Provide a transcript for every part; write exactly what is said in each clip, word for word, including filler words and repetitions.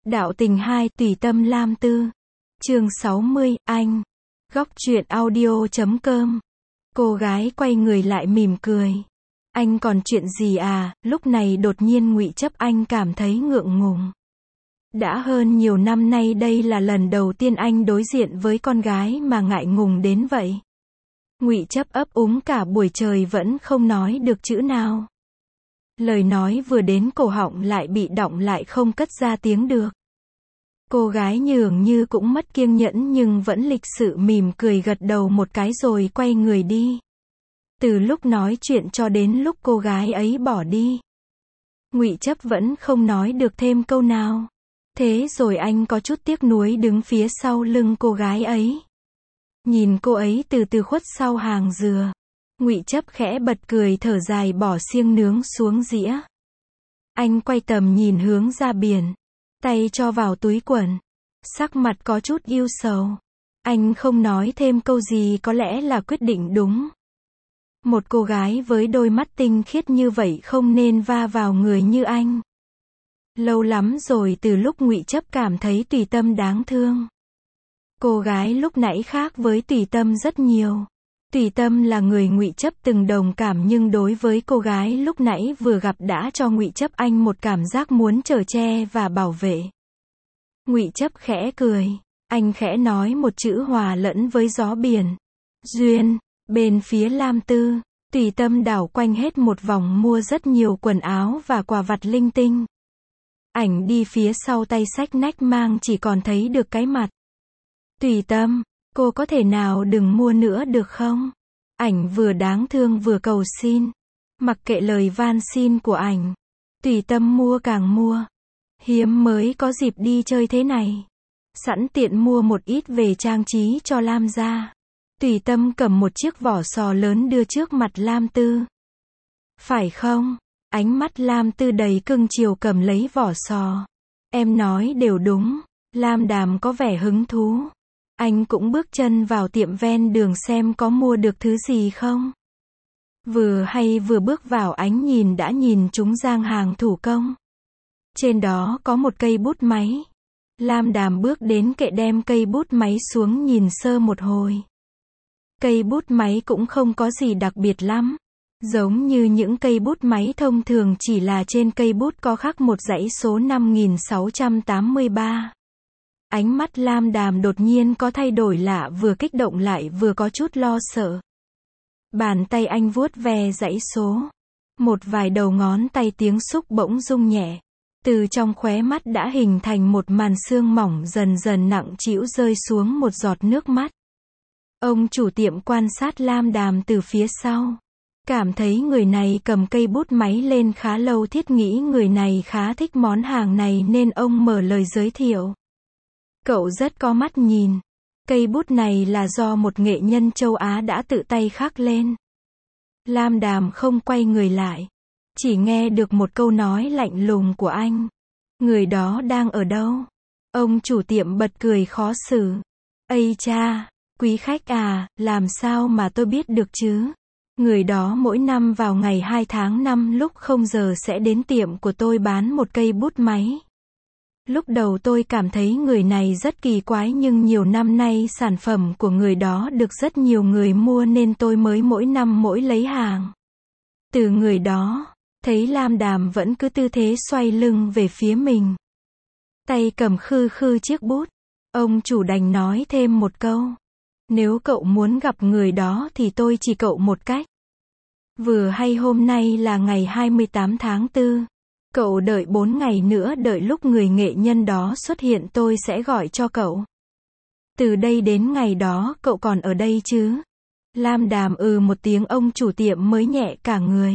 Đạo tình hai, tùy tâm Lam Tư. Chương sáu mươi, anh. Góc truyện audio chấm com. Cô gái quay người lại mỉm cười. Anh còn chuyện gì à? Lúc này đột nhiên Ngụy Chấp Anh cảm thấy ngượng ngùng. Đã hơn nhiều năm nay đây là lần đầu tiên anh đối diện với con gái mà ngại ngùng đến vậy. Ngụy Chấp ấp úng cả buổi trời vẫn không nói được chữ nào. Lời nói vừa đến cổ họng lại bị đọng lại không cất ra tiếng được. Cô gái nhường như cũng mất kiêng nhẫn nhưng vẫn lịch sự mỉm cười gật đầu một cái rồi quay người đi. Từ lúc nói chuyện cho đến lúc cô gái ấy bỏ đi, Ngụy Chấp vẫn không nói được thêm câu nào. Thế rồi anh có chút tiếc nuối đứng phía sau lưng cô gái ấy. Nhìn cô ấy từ từ khuất sau hàng dừa. Ngụy Chấp khẽ bật cười thở dài bỏ xiêng nướng xuống dĩa. Anh quay tầm nhìn hướng ra biển. Tay cho vào túi quần. Sắc mặt có chút ưu sầu. Anh không nói thêm câu gì có lẽ là quyết định đúng. Một cô gái với đôi mắt tinh khiết như vậy không nên va vào người như anh. Lâu lắm rồi từ lúc Ngụy Chấp cảm thấy Tùy Tâm đáng thương. Cô gái lúc nãy khác với Tùy Tâm rất nhiều. Tùy Tâm là người Ngụy Chấp từng đồng cảm nhưng đối với cô gái lúc nãy vừa gặp đã cho Ngụy Chấp Anh một cảm giác muốn chở che và bảo vệ. Ngụy Chấp khẽ cười. Anh khẽ nói một chữ hòa lẫn với gió biển. Duyên. Bên phía Lam Tư, Tùy Tâm đảo quanh hết một vòng mua rất nhiều quần áo và quà vặt linh tinh. Ảnh đi phía sau tay xách nách mang chỉ còn thấy được cái mặt. Tùy Tâm, cô có thể nào đừng mua nữa được không? Ảnh vừa đáng thương vừa cầu xin. Mặc kệ lời van xin của ảnh, Tùy Tâm mua càng mua. Hiếm mới có dịp đi chơi thế này. Sẵn tiện mua một ít về trang trí cho Lam gia. Tùy Tâm cầm một chiếc vỏ sò lớn đưa trước mặt Lam Tư. Phải không? Ánh mắt Lam Tư đầy cưng chiều cầm lấy vỏ sò. Em nói đều đúng. Lam Đàm có vẻ hứng thú. Anh cũng bước chân vào tiệm ven đường xem có mua được thứ gì không. Vừa hay vừa bước vào ánh nhìn đã nhìn trúng gian hàng thủ công. Trên đó có một cây bút máy. Lam Đàm bước đến kệ đem cây bút máy xuống nhìn sơ một hồi. Cây bút máy cũng không có gì đặc biệt lắm. Giống như những cây bút máy thông thường chỉ là trên cây bút có khắc một dãy số năm nghìn sáu trăm tám mươi ba. Ánh mắt Lam Đàm đột nhiên có thay đổi lạ vừa kích động lại vừa có chút lo sợ. Bàn tay anh vuốt ve dãy số. Một vài đầu ngón tay tiếng xúc bỗng rung nhẹ. Từ trong khóe mắt đã hình thành một màn sương mỏng dần dần nặng trĩu rơi xuống một giọt nước mắt. Ông chủ tiệm quan sát Lam Đàm từ phía sau. Cảm thấy người này cầm cây bút máy lên khá lâu thiết nghĩ người này khá thích món hàng này nên ông mở lời giới thiệu. Cậu rất có mắt nhìn. Cây bút này là do một nghệ nhân châu Á đã tự tay khắc lên. Lam Đàm không quay người lại. Chỉ nghe được một câu nói lạnh lùng của anh. Người đó đang ở đâu? Ông chủ tiệm bật cười khó xử. Ây cha, quý khách à, làm sao mà tôi biết được chứ? Người đó mỗi năm vào ngày hai tháng năm lúc không giờ sẽ đến tiệm của tôi bán một cây bút máy. Lúc đầu tôi cảm thấy người này rất kỳ quái nhưng nhiều năm nay sản phẩm của người đó được rất nhiều người mua nên tôi mới mỗi năm mỗi lấy hàng. Từ người đó, thấy Lam Đàm vẫn cứ tư thế xoay lưng về phía mình. Tay cầm khư khư chiếc bút. Ông chủ đành nói thêm một câu. Nếu cậu muốn gặp người đó thì tôi chỉ cậu một cách. Vừa hay hôm nay là ngày hai mươi tám tháng tư. Cậu đợi bốn ngày nữa đợi lúc người nghệ nhân đó xuất hiện tôi sẽ gọi cho cậu. Từ đây đến ngày đó cậu còn ở đây chứ? Lam Đàm ừ một tiếng ông chủ tiệm mới nhẹ cả người.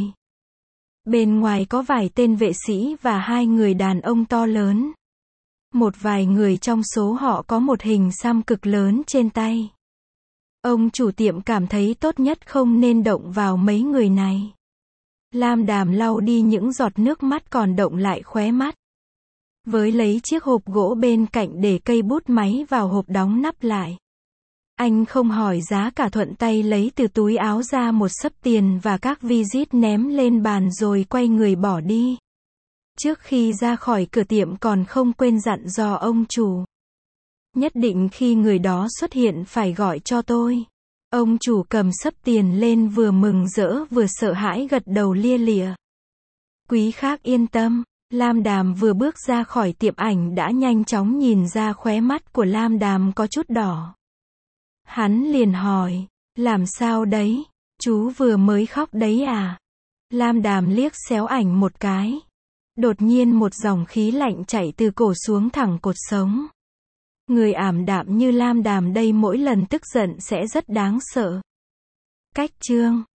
Bên ngoài có vài tên vệ sĩ và hai người đàn ông to lớn. Một vài người trong số họ có một hình xăm cực lớn trên tay. Ông chủ tiệm cảm thấy tốt nhất không nên động vào mấy người này. Lam Đàm lau đi những giọt nước mắt còn động lại khóe mắt. Với lấy chiếc hộp gỗ bên cạnh để cây bút máy vào hộp đóng nắp lại. Anh không hỏi giá cả thuận tay lấy từ túi áo ra một xấp tiền và các visit ném lên bàn rồi quay người bỏ đi. Trước khi ra khỏi cửa tiệm còn không quên dặn dò ông chủ. Nhất định khi người đó xuất hiện phải gọi cho tôi. Ông chủ cầm xấp tiền lên vừa mừng rỡ vừa sợ hãi gật đầu lia lịa. Quý khác yên tâm. Lam Đàm vừa bước ra khỏi tiệm ảnh đã nhanh chóng nhìn ra khóe mắt của Lam Đàm có chút đỏ. Hắn liền hỏi, làm sao đấy, chú vừa mới khóc đấy à? Lam Đàm liếc xéo ảnh một cái. Đột nhiên một dòng khí lạnh chảy từ cổ xuống thẳng cột sống. Người ảm đạm như Lam Đàm đây mỗi lần tức giận sẽ rất đáng sợ. Cách chương